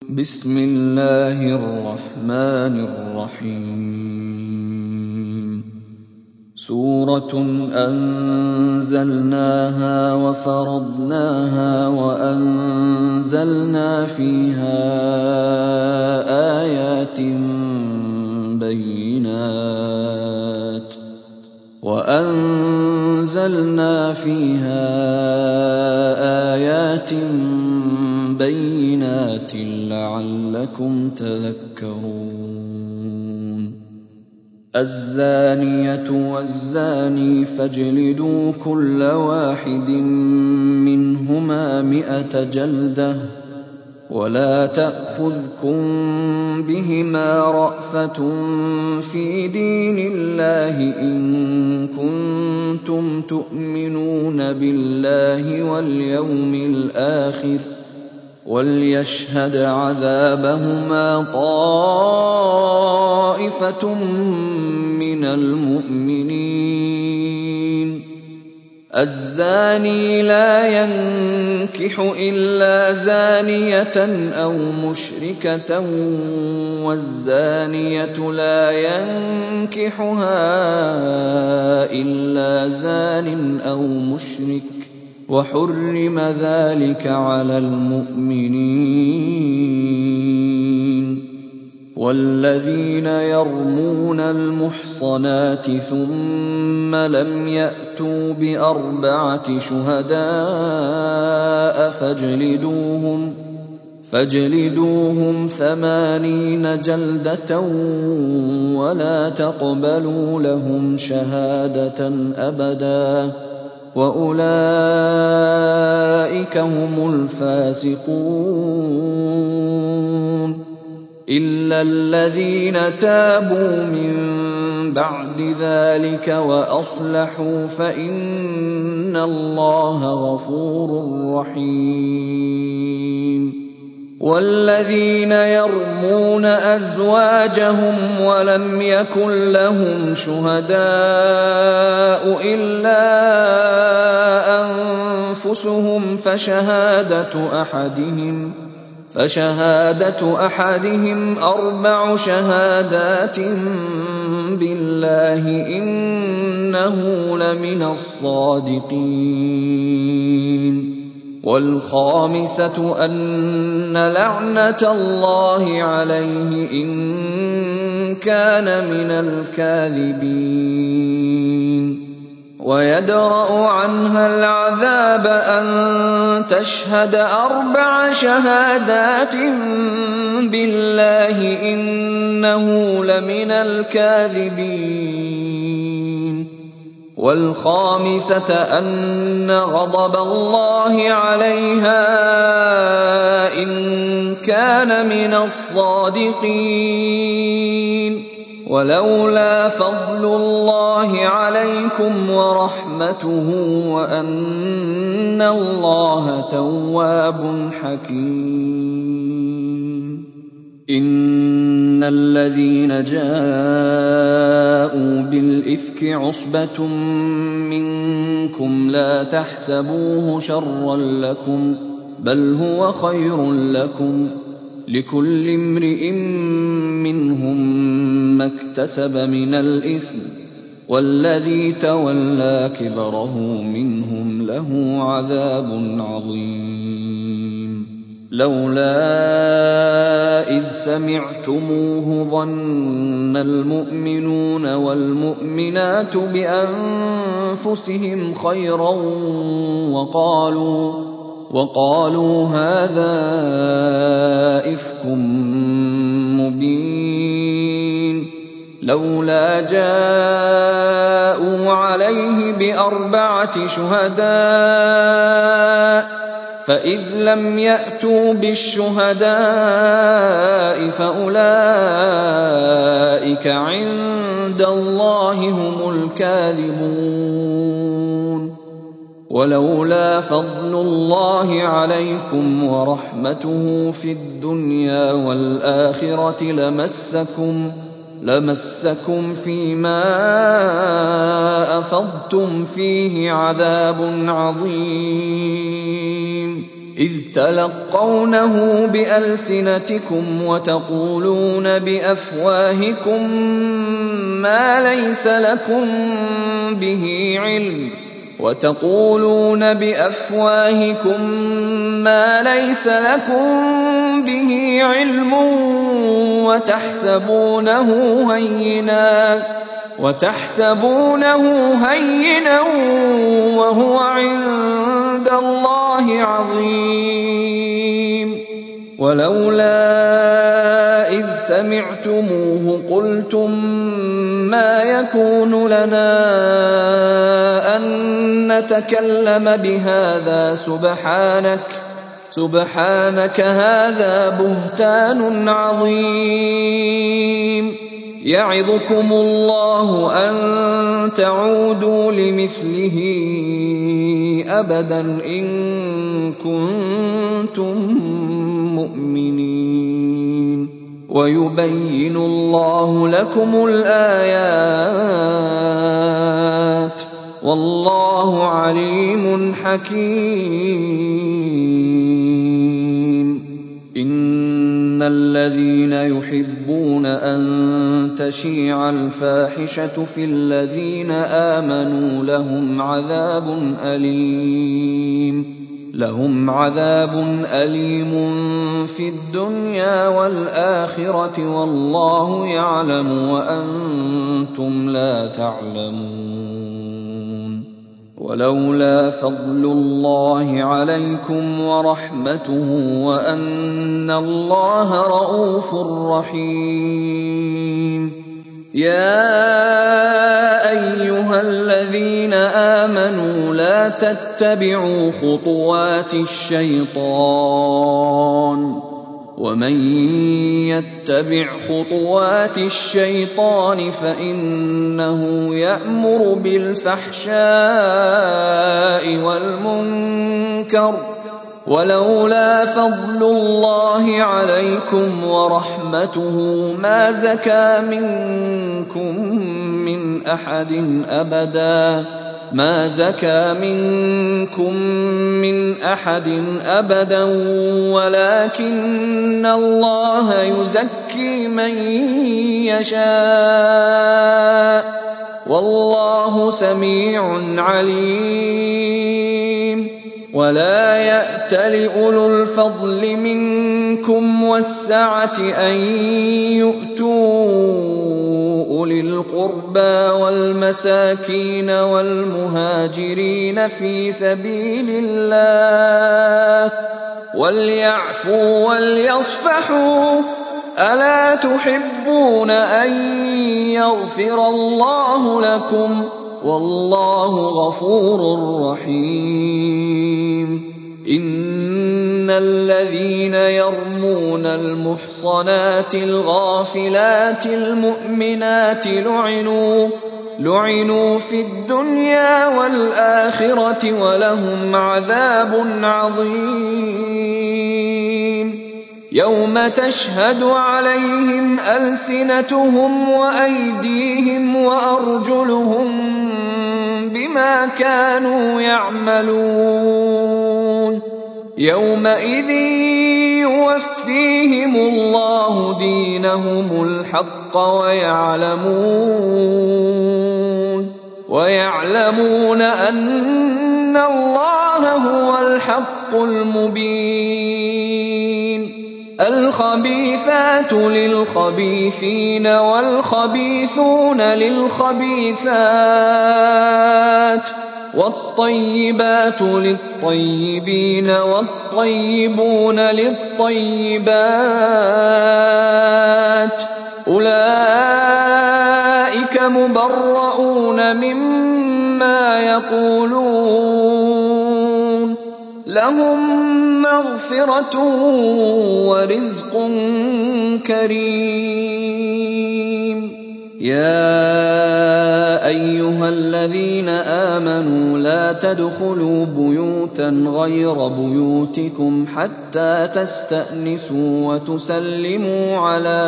بسم الله الرحمن الرحيم سورة أنزلناها وفرضناها وأنزلنا فيها آيات بينات لعلكم تذكرون. الزانية والزاني فاجلدوا كل واحد منهما 100 جلدة ولا تأخذكم بهما رأفة في دين الله إن كنتم تؤمنون بالله واليوم الآخر وليشهد عذابهما طائفة من المؤمنين. الزاني لا ينكح إلا زانية أو مشركة والزانية لا ينكحها إلا زان أو مشرك وحرم ذلك على المؤمنين. والذين يرمون المحصنات ثم لم يأتوا ب4 شهداء فاجلدوهم 80 جلدة ولا تقبلوا لهم شهادة أبدا وأولئك هم الفاسقون. إلا الذين تابوا من بعد ذلك وأصلحوا فإن الله غفور رحيم. والذين يرمون أزواجهم ولم يكن لهم شهداء إلا أنفسهم فشهادة أحدهم 4 شهادات بالله إنه لمن الصادقين. والخامسة أن لعنة الله عليه إن كان من الكاذبين. ويدرأ عنها العذاب أن تشهد 4 شهادات بالله إنه لمن الكاذبين. والخامسة أن غضب الله عليها إن كان من الصادقين. ولولا فضل الله عليكم ورحمته وأن الله تواب حكيم. إن الذين جاءوا بالإفك عصبة منكم لا تحسبوه شرا لكم بل هو خير لكم لكل امرئ منهم ما اكتسب من الإثم والذي تولى كبره منهم له عذاب عظيم. لولا إذ سمعتموه ظن المؤمنون والمؤمنات بأنفسهم خيرا وقالوا هذا إفك مبين. لولا جاءوا عليه ب4 شهداء فإذ لم يأتوا بالشهداء فأولئك عند الله هم الكاذبون. ولولا فضل الله عليكم ورحمته في الدنيا والآخرة لمسكم فيما أفضتم فيه عذاب عظيم. إذ تلقونه بألسنتكم وتقولون بأفواهكم ما ليس لكم به علم وتحسبونه هينا وهو عند الله عظيم. ولولا إذ سمعتموه قلتم ما يكون لنا أن نتكلم بهذا سبحانك هذا بهتان عظيم. يعظكم الله أن تعودوا لمثله أبدا إن كنتم مؤمنين. ويبين الله لكم الآيات والله عليم حكيم. إن الذين يحبون أن تشيع الفاحشة في الذين آمنوا لهم عذاب أليم في الدنيا والآخرة والله يعلم وأنتم لا تعلمون. ولولا فضل الله عليكم ورحمته وأن الله رءوف رحيم. يا أيها الذين آمنوا لا تتبعوا خطوات الشيطان ومن يتبع خطوات الشيطان فإنه يأمر بالفحشاء والمنكر. ولولا فضل الله عليكم ورحمته ما زكى منكم من أحد أبدا ولكن الله يزكي من يشاء والله سميع عليم. ولا يأتل أولو الفضل منكم والسعة أن يؤتوا أولي القربى والمساكين والمهاجرين في سبيل الله وليعفوا وليصفحوا ألا تحبون أن يغفر الله لكم والله غفور رحيم. إن الذين يرمون المحصنات الغافلات المؤمنات لعنوا في الدنيا والآخرة ولهم عذاب عظيم. يوم تشهد عليهم ألسنتهم وأيديهم وأرجلهم بما كانوا يعملون. يومئذ يوفيهم الله دينهم الحق ويعلمون أن الله هو الحق المبين. الخبيثات للخبيثين والخبيثون للخبيثات والطيبات للطيبين والطيبون للطيبات أولئك مبرؤون مما يقولون لهم مغفرة ورزق كريم. يا أيها الذين آمنوا لا تدخلوا بيوتا غير بيوتكم حتى تستأنسوا وتسلموا على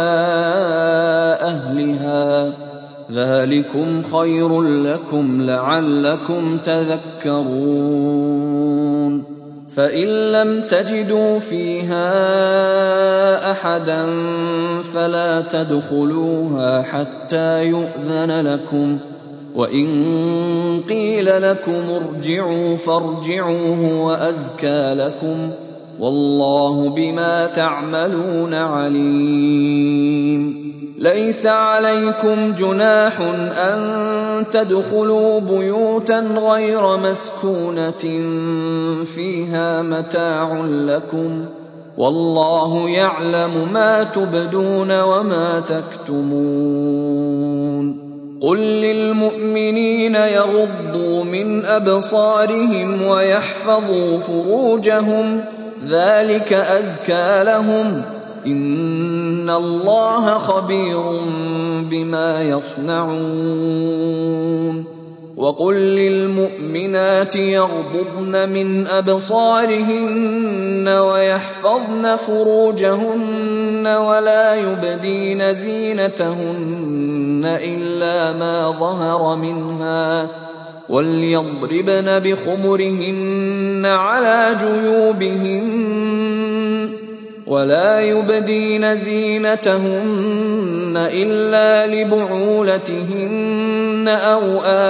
أهلها ذلكم خير لكم لعلكم تذكرون. فإن لم تجدوا فيها أحدا فلا تدخلوها حتى يؤذن لكم، وإن قيل لكم ارجعوا فارجعوا هو أزكى لكم، والله بما تعملون عليم. ليس عليكم جناح أن تدخلوا بيوتا غير مسكونة فيها متاع لكم، والله يعلم ما تبدون وما تكتمون. قل للمؤمنين يغضوا من أبصارهم ويحفظوا فروجهم، ذلك أزكى لهم، إن الله خبير بما يصنعون. وقل للمؤمنات يغضضن من أبصارهن ويحفظن فروجهن ولا يبدين زينتهن إلا ما ظهر منها، وليضربن بخمرهن على جيوبهن، ولا يبدين زينتهن إلا لبعولتهن أو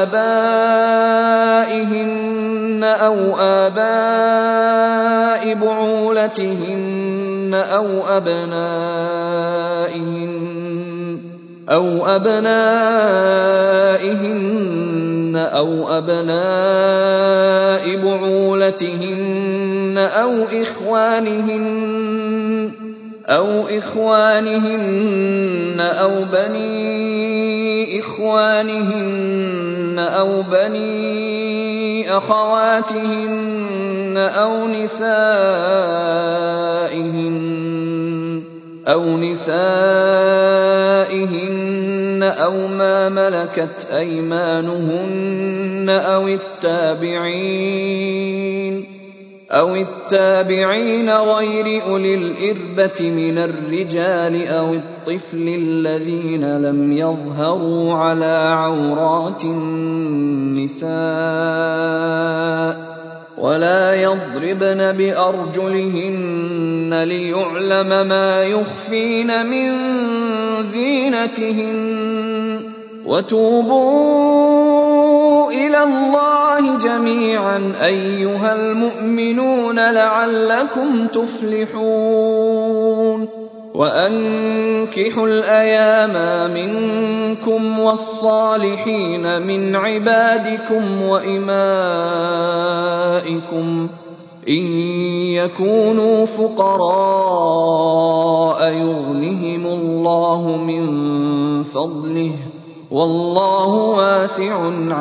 آباء بعولتهن أو أبناء بعولتهن أو إخوانهن أو بني إخوانهن أو بني أخواتهن أو نسائهن أو ما ملكت أيمانهن أو التابعين غير أولي الإربة من الرجال أو الطفل الذين لم يظهروا على عورات النساء، ولا يضربن بأرجلهن ليعلم ما يخفين من زينتهن، وتوبوا إلى الله جميعا أيها المؤمنون لعلكم تفلحون. وأنكحوا الأيام منكم والصالحين من عبادكم وإمائكم إن يكونوا فقراء يغنهم الله من فضله، والله واسع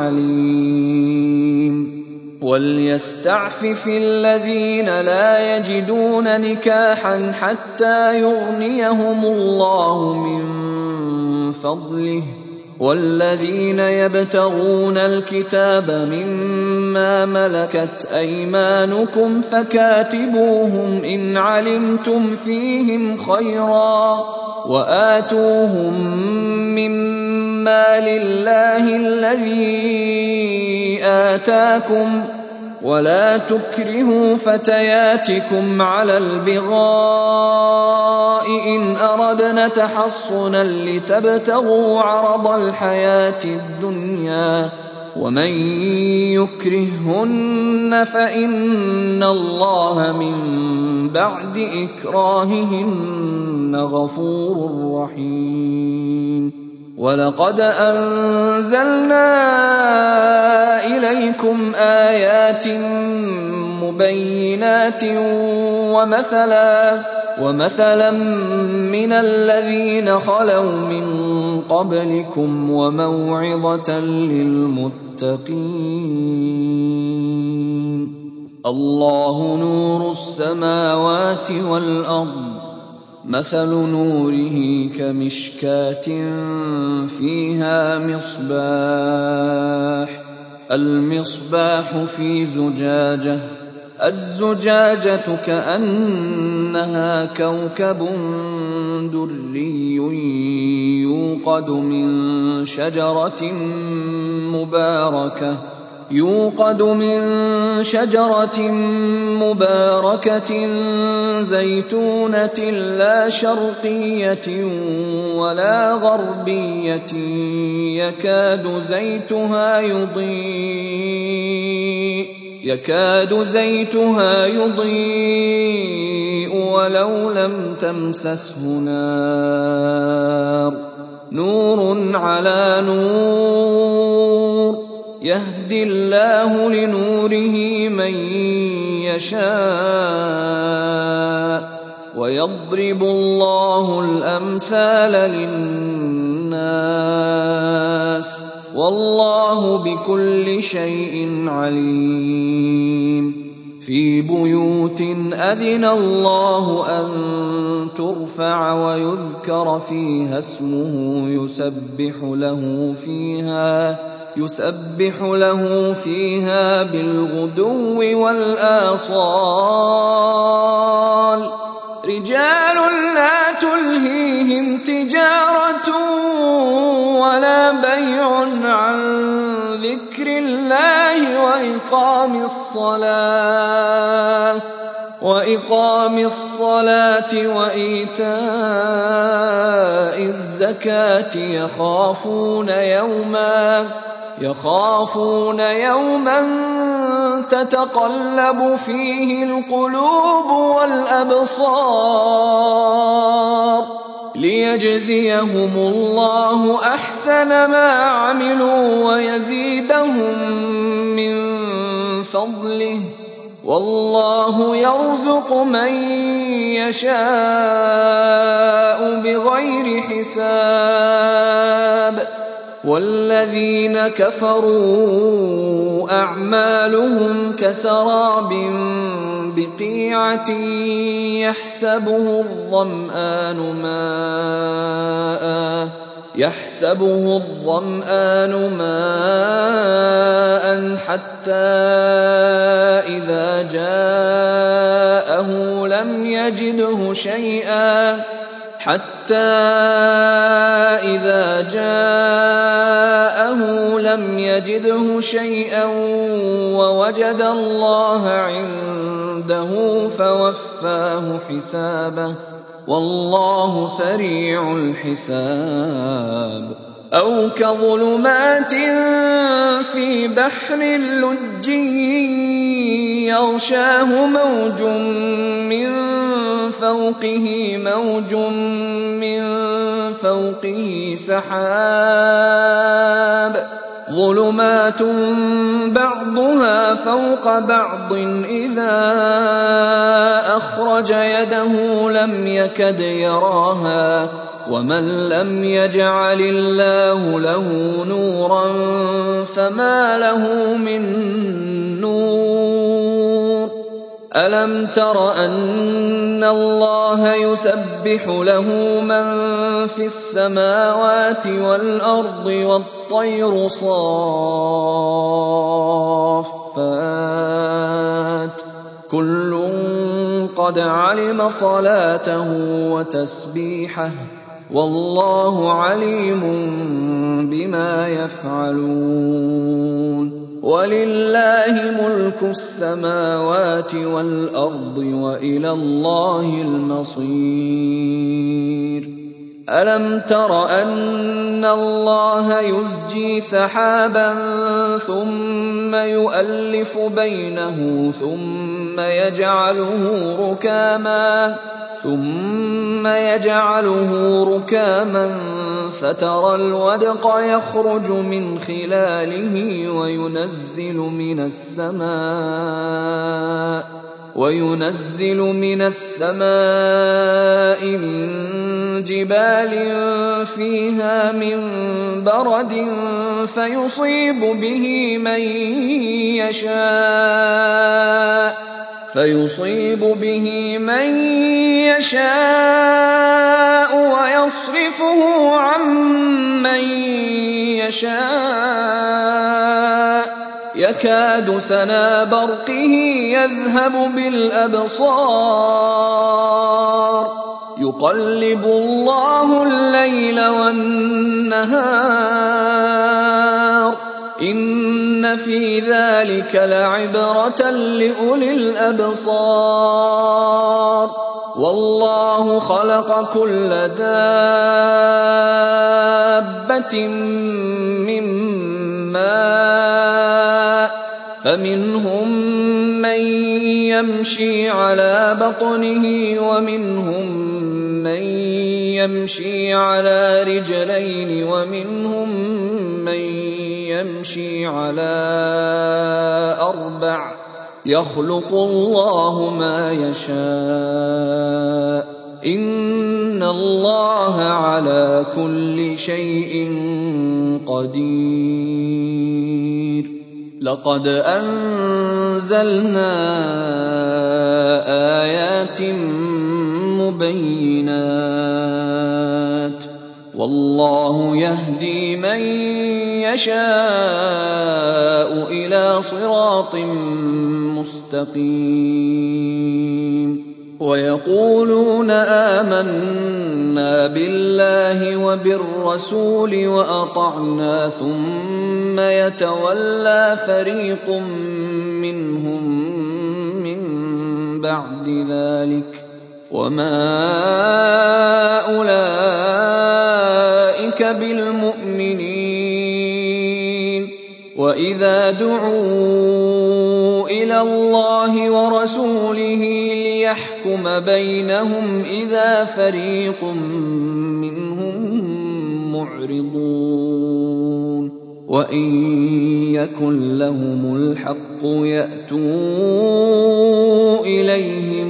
عليم. وليستعفف الذين لا يجدون نكاحا حتى يغنيهم الله من فضله، والذين يبتغون الكتاب مما ملكت أيمانكم فكاتبوهم إن علمتم فيهم خيرا، وآتوهم مما لله الذي آتاكم، ولا تكرهوا فتياتكم على البغاء إن أردنا تحصنا لتبتغوا عرض الحياة الدنيا، ومن يكرههن فإن الله من بعد إكراههن غفور رحيم. ولقد أنزلنا إليكم آيات مبينات ومثلا من الذين خلوا من قبلكم وموعظة للمتقين. الله نور السماوات والأرض، مثل نوره كمشكاة فيها مصباح، المصباح في زجاجة، الزجاجة كأنها كوكب دري يوقد من شجرة مباركة يوقد من شجرة مباركة زيتونة لا شرقية ولا غربية يكاد زيتها يضيء ولو لم تمسسه نار نور على نور يهدي الله لنوره من يشاء ويضرب الله الأمثال للناس والله بكل شيء عليم في بيوت أذن الله أن ترفع ويذكر فيها اسمه يسبح له فيها بالغدو والآصال رجال لا تلهيهم تجارة ولا بيع عن ذكر الله وإقام الصلاة وإيتاء الزكاة يخافون يوما تتقلب فيه القلوب والأبصار ليجزيهم الله أحسن ما عملوا ويزيدهم من فضله والله يرزق من يشاء بغير حساب والذين كفروا أعمالهم كسراب بقيعة يحسبه الظمآن ماء حتى إذا جاءه لم يجده شيئا ووجد الله عنده فوفاه حسابه والله سريع الحساب أو كظلمات في بحر لجي يغشاه موج من فوقه سحاب ظلمات بعضها فوق بعض إذا أخرج يده لم يكد يراها ومن لم يجعل الله له نورا فما له من نور ألم تر أن الله يسبح له من في السماوات والأرض والطير صافات كل قد علم صلاته وتسبيحه والله عليم بما يفعلون ولله ملك السماوات والأرض وإلى الله المصير ألم تر أن الله يزجي سحابا ثم يؤلف بينه ثم يجعله ركاما فترى الودق يخرج من خلاله وينزل من السماء من جبال فيها من برد فيصيب به من يشاء ويصرفه عن من يشاء يكاد سنا برقه يذهب بالأبصار يقلب الله الليل والنهار إن إِنَّ فِي ذَلِكَ لَعِبْرَةً لِأُولِي الْأَبْصَارِ وَاللَّهُ خَلَقَ كُلَّ دَابَّةٍ مِّن مَّاءٍ فَمِنْهُم مَّن يَمْشِي عَلَىٰ بَطْنِهِ وَمِنْهُم مَّن يَمْشِي عَلَىٰ رِجْلَيْنِ وَمِنْهُم مَّن يَمْشِي عَلَىٰ أَرْبَعٍ ۚ يَخْلُقُ اللَّهُ مَا يَشَاءُ ۚ إِنَّ اللَّهَ عَلَىٰ كُلِّ شَيْءٍ قَدِيرٌ. لَقَدْ أَنزَلْنَا آيَاتٍ مُبَيِّنَاتٍ ۚ وَاللَّهُ يَهْدِي مَن يَشَاءُ إِلَىٰ صِرَاطٍ مُّسْتَقِيمٍ. وَيَقُولُونَ آمَنَّا بِاللَّهِ وَبِالرَّسُولِ وَأَطَعْنَا ثُمَّ يَتَوَلَّىٰ فَرِيقٌ مِّنْهُم مِّن بَعْدِ ذَٰلِكَ ۚ وَمَا أُولَٰئِكَ بِالْمُؤْمِنِينَ. وَإِذَا دُعُوا إِلَى اللَّهِ وَرَسُولِهِ لِيَحْكُمَ بَيْنَهُمْ إِذَا فَرِيقٌ مِّنْهُم مُّعْرِضُونَ. وَإِن يَكُن لَّهُمُ الْحَقُّ يَأْتُوا إِلَيْهِ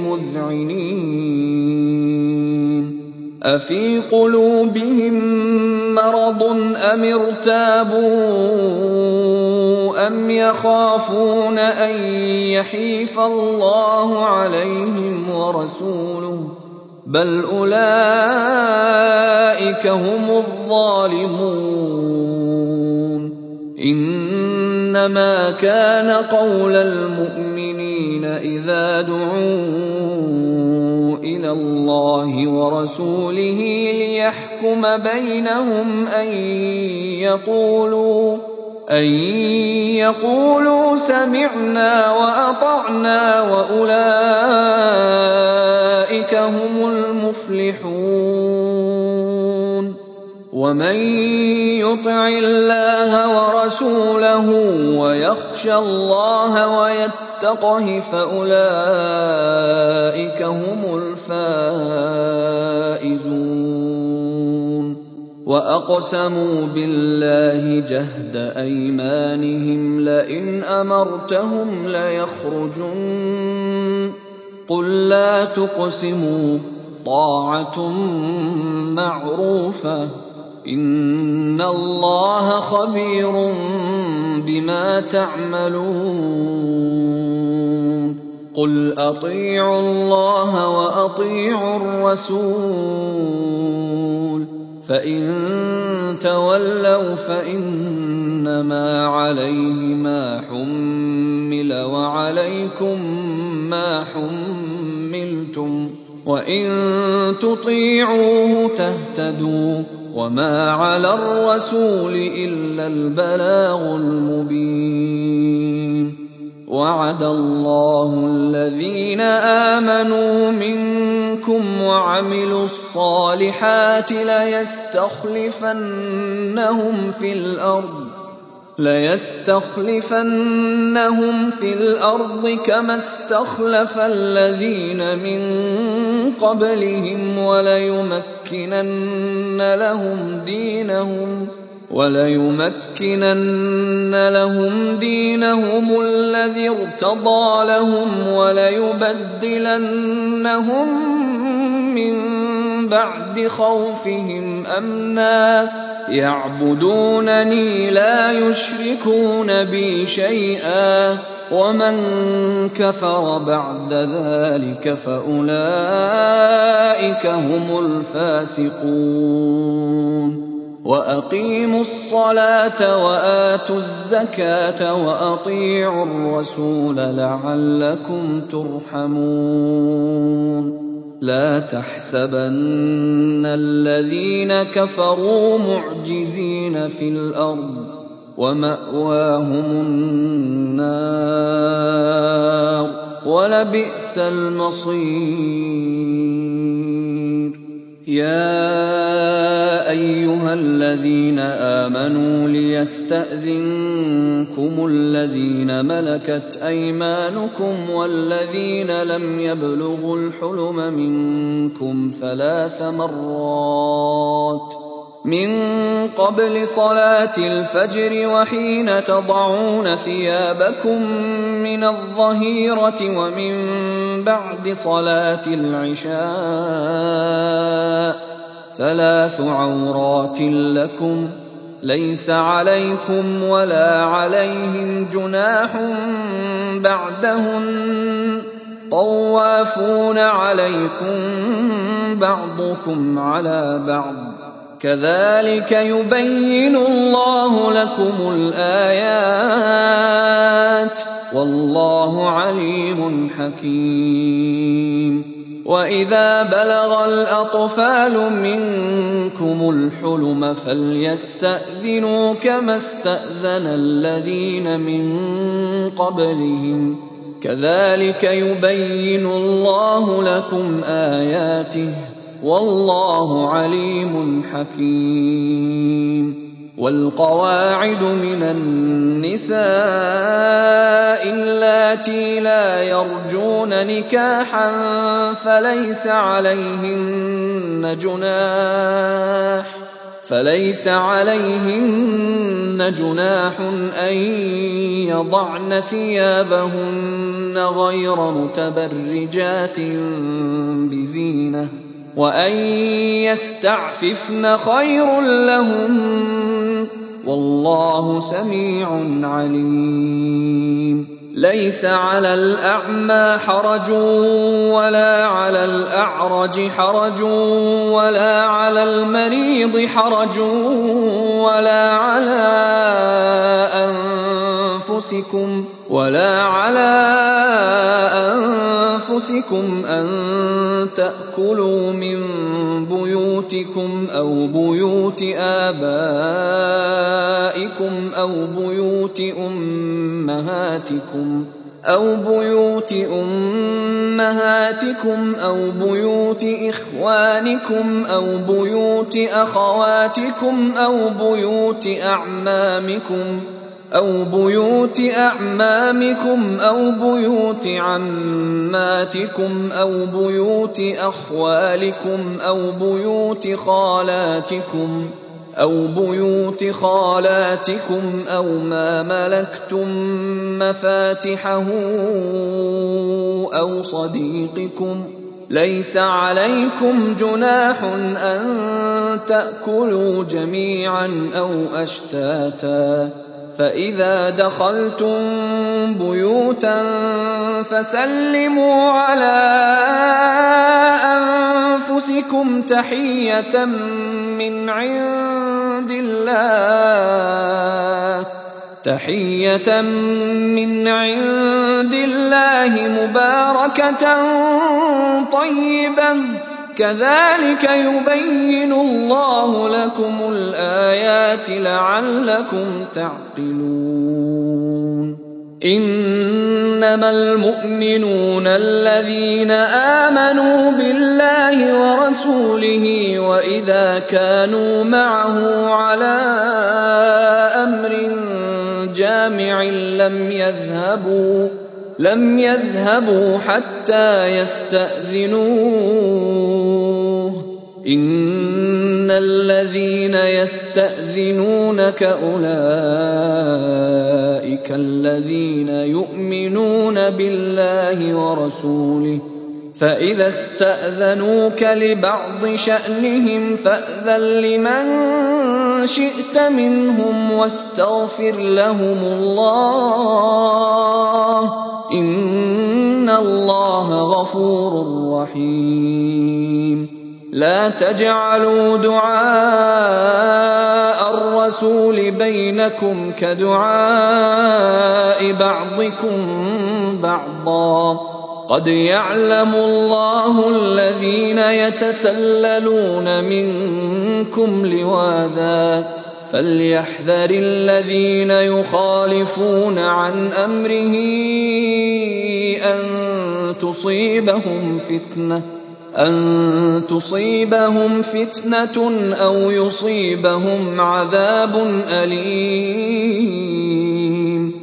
مُذْعِنِينَ. أَفِي قُلُوبِهِم مَّرَضٌ أَمِ ارْتَابُوا أَمْ يَخَافُونَ أَن يَحِيفَ اللَّهُ عَلَيْهِمْ وَرَسُولُهُ ۚ بَلْ أُولَٰئِكَ هُمُ الظَّالِمُونَ. إِنَّمَا كَانَ قَوْلَ الْمُؤْمِنِينَ إِذَا دُعُوا إِلَى اللَّهِ وَرَسُولِهِ لِيَحْكُمَ بَيْنَهُمْ أَن يَقُولُوا سَمِعْنَا وَأَطَعْنَا وَأُولَٰئِكَ هُمُ الْمُفْلِحُونَ. وَمَن يُطِعِ اللَّهَ وَرَسُولَهُ وَيَخْشَ اللَّهَ وَيَتَّقْهِ فَأُولَٰئِكَ هُمُ الْفَائِزُونَ. وَأَقْسَمُوا بِاللَّهِ جَهْدَ أَيْمَانِهِمْ لَئِنْ أَمَرْتَهُمْ لَيَخْرُجُنَّ ۖ قُل لَّا تُقْسِمُوا طَاعَةٌ مَّعْرُوفَةٌ ۚ إِنَّ اللَّهَ خَبِيرٌ بِمَا تَعْمَلُونَ. قُلْ أَطِيعُوا اللَّهَ وَأَطِيعُوا الرَّسُولَ ۚ فَإِن تَوَلَّوْا فَإِنَّمَا عَلَيْهِ مَا حُمِّلَ وَعَلَيْكُم مَّا حُمِّلْتُمْ ۖ وَإِن تُطِيعُوهُ تَهْتَدُوا ۚ وَمَا عَلَى الرَّسُولِ إِلَّا الْبَلَاغُ الْمُبِينُ. وَعَدَ اللَّهُ الَّذِينَ آمَنُوا مِنكُمْ وَعَمِلُوا الصَّالِحَاتِ لَيَسْتَخْلِفَنَّهُمْ فِي الْأَرْضِ كَمَا اسْتَخْلَفَ الَّذِينَ مِن قَبْلِهِمْ وَلَيُمَكِّنَنَّ لَهُمْ دِينَهُمُ الَّذِي ارْتَضَىٰ لَهُمْ وَلَيُبَدِّلَنَّهُم مِّن بَعْدِ خَوْفِهِمْ أَمْنًا يَعْبُدُونَنِي لَا يُشْرِكُونَ بِي شَيْئًا ۚ وَمَن كَفَرَ بَعْدَ ذَٰلِكَ فَأُولَٰئِكَ هُمُ الْفَاسِقُونَ. وَأَقِيمُوا الصَّلَاةَ وَآتُوا الزَّكَاةَ وَأَطِيعُوا الرَّسُولَ لَعَلَّكُمْ تُرْحَمُونَ. لَا تَحْسَبَنَّ الَّذِينَ كَفَرُوا مُعْجِزِينَ فِي الْأَرْضِ ۚ ومأواهم النار ولبئس المصير. يا أيها الذين آمنوا ليستأذنكم الذين ملكت أيمانكم والذين لم يبلغوا الحلم منكم 3 مرات من قبل صلاة الفجر وحين تضعون ثيابكم من الظهيرة ومن بعد صلاة العشاء 3 عورات لكم ليس عليكم ولا عليهم جناح بعدهن طوافون عليكم بعضكم على بعض كذلك يبين الله لكم الآيات والله عليم حكيم. وإذا بلغ الأطفال منكم الحلم فليستأذنوا كما استأذن الذين من قبلهم كذلك يبين الله لكم آياته والله عليم حكيم. والقواعد من النساء اللاتي لا يرجون نكاحا فليس عليهن جناح أن يضعن ثيابهن غير متبرجات بزينة وأن يستعففن خير لهم والله سميع عليم. ليس على الأعمى حرج ولا على الأعرج حرج ولا على المريض حرج ولا على أنفسكم أن تأكلوا من بيوتكم أو بيوت آبائكم أو بيوت أمهاتكم أو بيوت إخوانكم أو بيوت أخواتكم أو بيوت أعمامكم أو بيوت عماتكم أو بيوت أخوالكم أو بيوت خالاتكم أو ما ملكتم مفاتحه أو صديقكم ليس عليكم جناح أن تأكلوا جميعا أو أشتاتا فإذا دخلتم بيوتا فسلموا على أنفسكم تحية من عند الله مباركة طيبة كذلك يبين الله لكم الآيات لعلكم تعقلون. إنما المؤمنون الذين آمنوا بالله ورسوله وإذا كانوا معه على أمر جامع لم يذهبوا حتى يستأذنوه. إن الذين يستأذنونك أولئك الذين يؤمنون بالله ورسوله فإذا استأذنوك لبعض شأنهم فأذن لمن شئت منهم واستغفر لهم الله إن الله غفور رحيم. لا تجعلوا دعاء الرسول بينكم كدعاء بعضكم بعضا قد يعلم الله الذين يتسللون منكم لواذا فليحذر الذين يخالفون عن أمره أن تصيبهم فتنة أو يصيبهم عذاب أليم.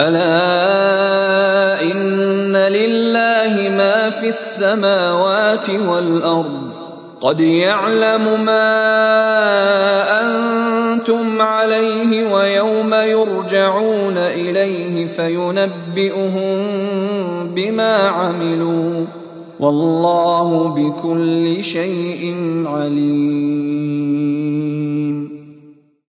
ألا إن لله ما في السماوات والأرض قد يعلم ما أنتم عليه ويوم يرجعون إليه فينبئهم بما عملوا والله بكل شيء عليم.